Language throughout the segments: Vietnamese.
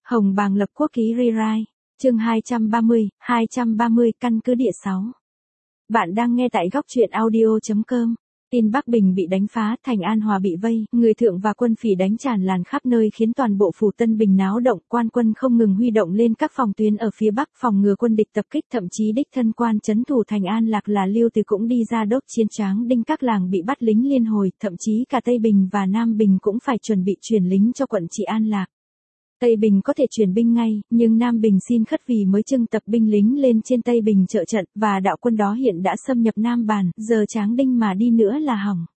Hồng Bàng lập quốc ký rewrite. Chương 230, căn cứ địa 6. Bạn đang nghe tại góc truyện audio.com. Tin Bắc Bình bị đánh phá, thành An Hòa bị vây, người thượng và quân phỉ đánh tràn lan khắp nơi khiến toàn bộ phủ Tân Bình náo động, quan quân không ngừng huy động lên các phòng tuyến ở phía Bắc phòng ngừa quân địch tập kích, thậm chí đích thân quan trấn thủ thành An Lạc là Lưu Từ cũng đi ra đốc chiến tráng đinh các làng bị bắt lính liên hồi, thậm chí cả Tây Bình và Nam Bình cũng phải chuẩn bị chuyển lính cho quận trị An Lạc. Tây Bình có thể chuyển binh ngay, nhưng Nam Bình xin khất vì mới trưng tập binh lính lên trên Tây Bình trợ trận, và đạo quân đó hiện đã xâm nhập Nam Bàn, giờ Tráng Đinh mà đi nữa là hỏng.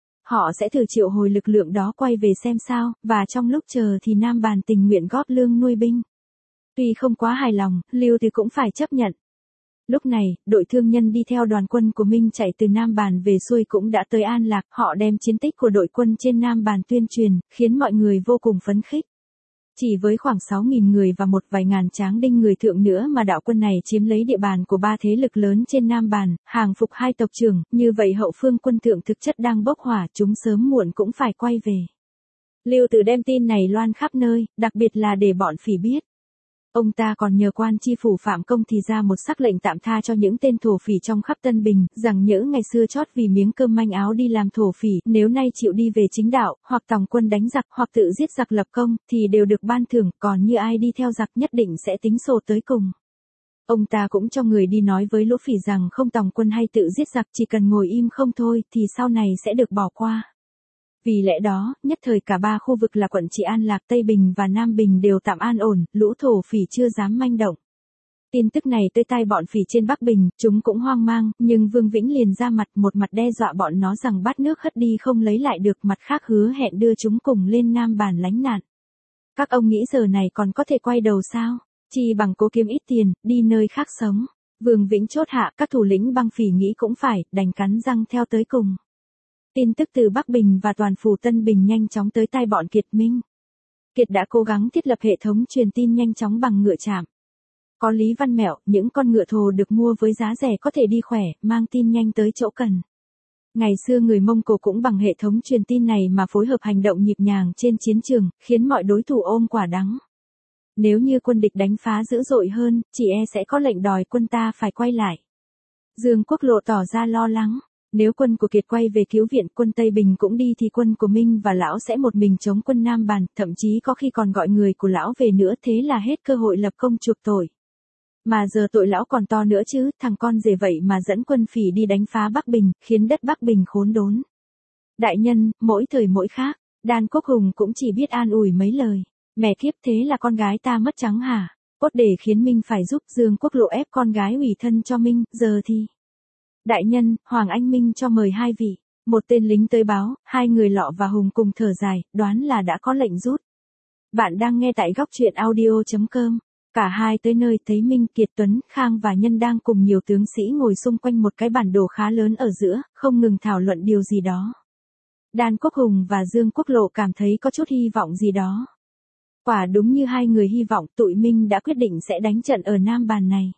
Họ sẽ thử triệu hồi lực lượng đó quay về xem sao, và trong lúc chờ thì Nam Bàn tình nguyện góp lương nuôi binh. Tuy không quá hài lòng, Lưu Từ cũng phải chấp nhận. Lúc này, đội thương nhân đi theo đoàn quân của Minh chạy từ Nam Bàn về xuôi cũng đã tới An Lạc, họ đem chiến tích của đội quân trên Nam Bàn tuyên truyền, khiến mọi người vô cùng phấn khích. Chỉ với khoảng 6.000 người và một vài ngàn tráng đinh người thượng nữa mà đạo quân này chiếm lấy địa bàn của ba thế lực lớn trên Nam Bàn, hàng phục hai tộc trưởng, như vậy hậu phương quân thượng thực chất đang bốc hỏa, chúng sớm muộn cũng phải quay về. Lưu Từ đem tin này loan khắp nơi, đặc biệt là để bọn phỉ biết. Ông ta còn nhờ quan chi phủ Phạm Công thì ra một sắc lệnh tạm tha cho những tên thổ phỉ trong khắp Tân Bình, rằng nhỡ ngày xưa chót vì miếng cơm manh áo đi làm thổ phỉ, nếu nay chịu đi về chính đạo, hoặc tòng quân đánh giặc, hoặc tự giết giặc lập công, thì đều được ban thưởng, còn như ai đi theo giặc nhất định sẽ tính sổ tới cùng. Ông ta cũng cho người đi nói với lũ phỉ rằng không tòng quân hay tự giết giặc, chỉ cần ngồi im không thôi, thì sau này sẽ được bỏ qua. Vì lẽ đó, nhất thời cả ba khu vực là quận trị An Lạc, Tây Bình và Nam Bình đều tạm an ổn, lũ thổ phỉ chưa dám manh động. Tin tức này tới tai bọn phỉ trên Bắc Bình, chúng cũng hoang mang, nhưng Vương Vĩnh liền ra mặt, một mặt đe dọa bọn nó rằng bát nước hất đi không lấy lại được, mặt khác hứa hẹn đưa chúng cùng lên Nam Bàn lánh nạn. Các ông nghĩ giờ này còn có thể quay đầu sao? Chỉ bằng cố kiếm ít tiền, đi nơi khác sống. Vương Vĩnh chốt hạ, các thủ lĩnh băng phỉ nghĩ cũng phải, đành cắn răng theo tới cùng. Tin tức từ Bắc Bình và toàn phủ Tân Bình nhanh chóng tới tai bọn Kiệt Minh. Kiệt đã cố gắng thiết lập hệ thống truyền tin nhanh chóng bằng ngựa chạm. Có Lý Văn Mẹo, những con ngựa thồ được mua với giá rẻ có thể đi khỏe, mang tin nhanh tới chỗ cần. Ngày xưa người Mông Cổ cũng bằng hệ thống truyền tin này mà phối hợp hành động nhịp nhàng trên chiến trường, khiến mọi đối thủ ôm quả đắng. Nếu như quân địch đánh phá dữ dội hơn, chỉ e sẽ có lệnh đòi quân ta phải quay lại. Dương Quốc Lộ tỏ ra lo lắng. Nếu quân của Kiệt quay về cứu viện, quân Tây Bình cũng đi thì quân của Minh và lão sẽ một mình chống quân Nam Bàn, thậm chí có khi còn gọi người của lão về nữa, thế là hết cơ hội lập công chuộc tội. Mà giờ tội lão còn to nữa chứ, thằng con rể vậy mà dẫn quân phỉ đi đánh phá Bắc Bình, khiến đất Bắc Bình khốn đốn. Đại nhân, mỗi thời mỗi khác, Đan Quốc Hùng cũng chỉ biết an ủi mấy lời. Mẹ kiếp, thế là con gái ta mất trắng hả? Cốt để khiến Minh phải giúp Dương Quốc Lộ ép con gái ủy thân cho Minh, giờ thì... Đại nhân, Hoàng Anh Minh cho mời hai vị. Một tên lính tới báo, hai người Lọ và Hùng cùng thở dài, đoán là đã có lệnh rút. Bạn đang nghe tại góc truyện audio.com. Cả hai tới nơi thấy Minh, Kiệt, Tuấn, Khang và Nhân đang cùng nhiều tướng sĩ ngồi xung quanh một cái bản đồ khá lớn ở giữa, không ngừng thảo luận điều gì đó. Đan Quốc Hùng và Dương Quốc Lộ cảm thấy có chút hy vọng gì đó. Quả đúng như hai người hy vọng, tụi Minh đã quyết định sẽ đánh trận ở Nam Bàn này.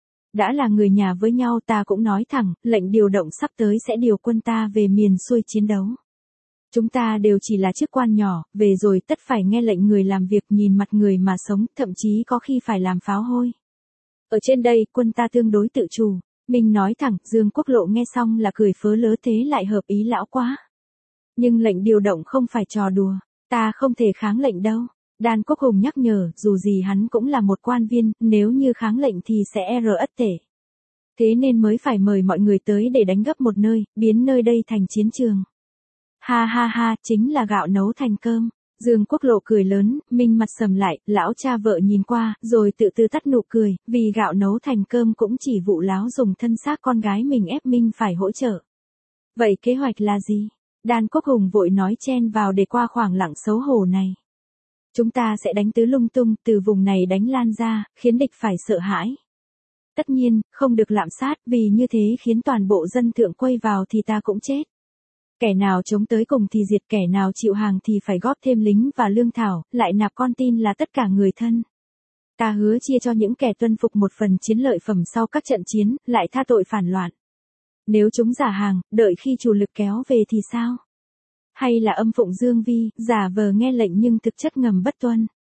Đã là người nhà với nhau, ta cũng nói thẳng, lệnh điều động sắp tới sẽ điều quân ta về miền xuôi chiến đấu. Chúng ta đều chỉ là chức quan nhỏ, về rồi tất phải nghe lệnh người làm việc, nhìn mặt người mà sống, thậm chí có khi phải làm pháo hôi. Ở trên đây, quân ta tương đối tự chủ. Mình nói thẳng, Dương Quốc Lộ nghe xong là cười phớ lớ, thế lại hợp ý lão quá. Nhưng lệnh điều động không phải trò đùa, ta không thể kháng lệnh đâu. Đan Quốc Hùng nhắc nhở, dù gì hắn cũng là một quan viên, nếu như kháng lệnh thì sẽ ất tể. Thế nên mới phải mời mọi người tới để đánh gấp một nơi, biến nơi đây thành chiến trường. Ha ha ha, chính là gạo nấu thành cơm. Dương Quốc Lộ cười lớn, Minh mặt sầm lại, lão cha vợ nhìn qua, rồi tự tư tắt nụ cười, vì gạo nấu thành cơm cũng chỉ vụ láo dùng thân xác con gái mình ép Minh phải hỗ trợ. Vậy kế hoạch là gì? Đan Quốc Hùng vội nói chen vào để qua khoảng lặng xấu hổ này. Chúng ta sẽ đánh tứ lung tung, từ vùng này đánh lan ra, khiến địch phải sợ hãi. Tất nhiên, không được lạm sát, vì như thế khiến toàn bộ dân thượng quay vào thì ta cũng chết. Kẻ nào chống tới cùng thì diệt, kẻ nào chịu hàng thì phải góp thêm lính và lương thảo, lại nạp con tin là tất cả người thân. Ta hứa chia cho những kẻ tuân phục một phần chiến lợi phẩm sau các trận chiến, lại tha tội phản loạn. Nếu chúng giả hàng, đợi khi chủ lực kéo về thì sao? Hay là âm phụng dương vi, giả vờ nghe lệnh nhưng thực chất ngầm bất tuân?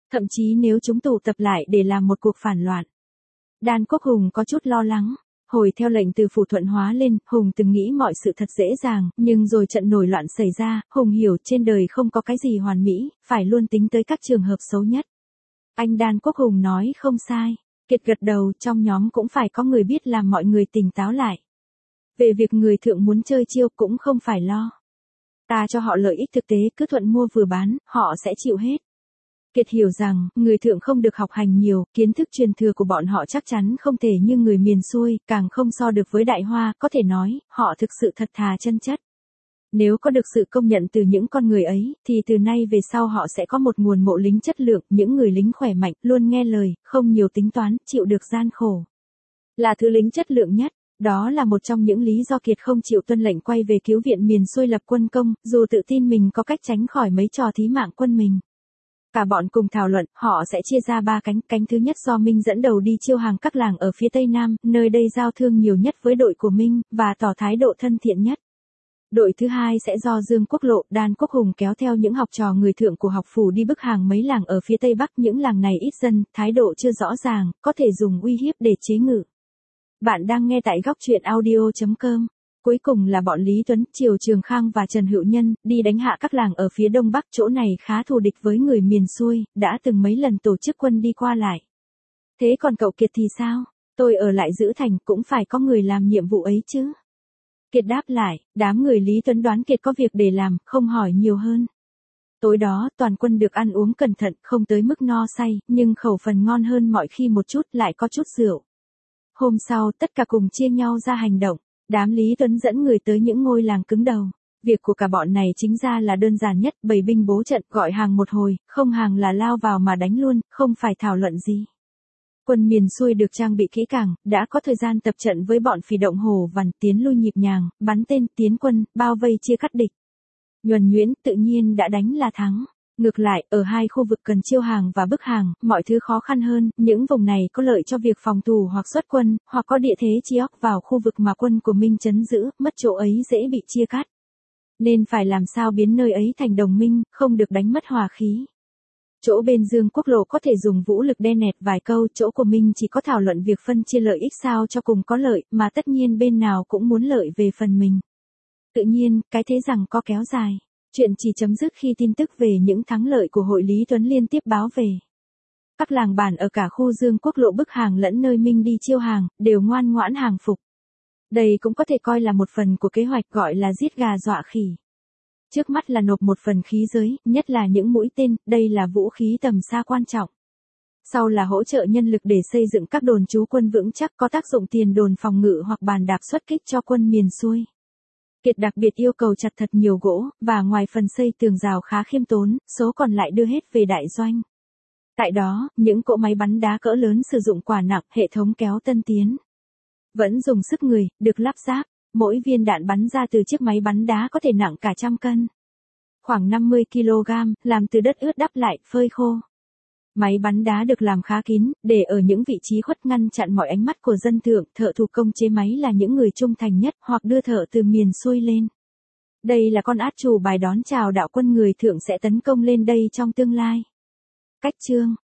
Thậm chí nếu chúng tụ tập lại để làm một cuộc phản loạn. Đan Quốc Hùng có chút lo lắng. Hồi theo lệnh từ phủ Thuận Hóa lên, Hùng từng nghĩ mọi sự thật dễ dàng, nhưng rồi trận nổi loạn xảy ra, Hùng hiểu trên đời không có cái gì hoàn mỹ, phải luôn tính tới các trường hợp xấu nhất. Anh Đan Quốc Hùng nói không sai. Kiệt gật đầu, trong nhóm cũng phải có người biết làm mọi người tỉnh táo lại. Về việc người thượng muốn chơi chiêu cũng không phải lo. Ta cho họ lợi ích thực tế, cứ thuận mua vừa bán, họ sẽ chịu hết. Kiệt hiểu rằng, người thượng không được học hành nhiều, kiến thức truyền thừa của bọn họ chắc chắn không thể như người miền xuôi, càng không so được với Đại Hoa, có thể nói, họ thực sự thật thà chân chất. Nếu có được sự công nhận từ những con người ấy, thì từ nay về sau họ sẽ có một nguồn mộ lính chất lượng, những người lính khỏe mạnh, luôn nghe lời, không nhiều tính toán, chịu được gian khổ. Là thứ lính chất lượng nhất. Đó là một trong những lý do Kiệt không chịu tuân lệnh quay về cứu viện miền xuôi lập quân công, dù tự tin mình có cách tránh khỏi mấy trò thí mạng quân mình. Cả bọn cùng thảo luận, họ sẽ chia ra 3 cánh. Cánh thứ nhất do Minh dẫn đầu đi chiêu hàng các làng ở phía Tây Nam, nơi đây giao thương nhiều nhất với đội của Minh, và tỏ thái độ thân thiện nhất. Đội thứ hai sẽ do Dương Quốc Lộ, Đan Quốc Hùng kéo theo những học trò người thượng của học phủ đi bức hàng mấy làng ở phía Tây Bắc. Những làng này ít dân, thái độ chưa rõ ràng, có thể dùng uy hiếp để chế ngự. Bạn đang nghe tại góc truyện audio.com. Cuối cùng là bọn Lý Tuấn, Triều Trường Khang và Trần Hữu Nhân, đi đánh hạ các làng ở phía Đông Bắc. Chỗ này khá thù địch với người miền xuôi, đã từng mấy lần tổ chức quân đi qua lại. Thế còn cậu Kiệt thì sao? Tôi ở lại giữ thành, cũng phải có người làm nhiệm vụ ấy chứ. Kiệt đáp lại, đám người Lý Tuấn đoán Kiệt có việc để làm, không hỏi nhiều hơn. Tối đó, toàn quân được ăn uống cẩn thận, không tới mức no say, nhưng khẩu phần ngon hơn mọi khi một chút, lại có chút rượu. Hôm sau, tất cả cùng chia nhau ra hành động. Đám Lý Tuấn dẫn người tới những ngôi làng cứng đầu. Việc của cả bọn này chính ra là đơn giản nhất, bày binh bố trận, gọi hàng một hồi, không hàng là lao vào mà đánh luôn, không phải thảo luận gì. Quân miền xuôi được trang bị kỹ càng, đã có thời gian tập trận với bọn Phì Động Hồ Vằn, tiến lui nhịp nhàng, bắn tên, tiến quân, bao vây chia cắt địch. Nhuần nhuyễn, tự nhiên đã đánh là thắng. Ngược lại, ở hai khu vực cần chiêu hàng và bức hàng, mọi thứ khó khăn hơn, những vùng này có lợi cho việc phòng thủ hoặc xuất quân, hoặc có địa thế chi óc vào khu vực mà quân của Minh trấn giữ, mất chỗ ấy dễ bị chia cắt. Nên phải làm sao biến nơi ấy thành đồng minh, không được đánh mất hòa khí. Chỗ bên Dương Quốc Lộ có thể dùng vũ lực đe nẹt vài câu, chỗ của Minh chỉ có thảo luận việc phân chia lợi ích sao cho cùng có lợi, mà tất nhiên bên nào cũng muốn lợi về phần mình. Tự nhiên, cái thế rằng có kéo dài. Chuyện chỉ chấm dứt khi tin tức về những thắng lợi của hội Lý Tuấn liên tiếp báo về. Các làng bản ở cả khu Dương Quốc Lộ bức hàng lẫn nơi Minh đi chiêu hàng, đều ngoan ngoãn hàng phục. Đây cũng có thể coi là một phần của kế hoạch gọi là giết gà dọa khỉ. Trước mắt là nộp một phần khí giới, nhất là những mũi tên, đây là vũ khí tầm xa quan trọng. Sau là hỗ trợ nhân lực để xây dựng các đồn trú quân vững chắc có tác dụng tiền đồn phòng ngự hoặc bàn đạp xuất kích cho quân miền xuôi. Kiệt đặc biệt yêu cầu chặt thật nhiều gỗ, và ngoài phần xây tường rào khá khiêm tốn, số còn lại đưa hết về đại doanh. Tại đó, những cỗ máy bắn đá cỡ lớn sử dụng quả nặng, hệ thống kéo tân tiến. Vẫn dùng sức người, được lắp ráp, mỗi viên đạn bắn ra từ chiếc máy bắn đá có thể nặng cả 100 cân. Khoảng 50 kg, làm từ đất ướt đắp lại, phơi khô. Máy bắn đá được làm khá kín, để ở những vị trí khuất ngăn chặn mọi ánh mắt của dân thượng. Thợ thủ công chế máy là những người trung thành nhất, hoặc đưa thợ từ miền xuôi lên. Đây là con át chủ bài đón chào đạo quân người thượng sẽ tấn công lên đây trong tương lai. Cách chương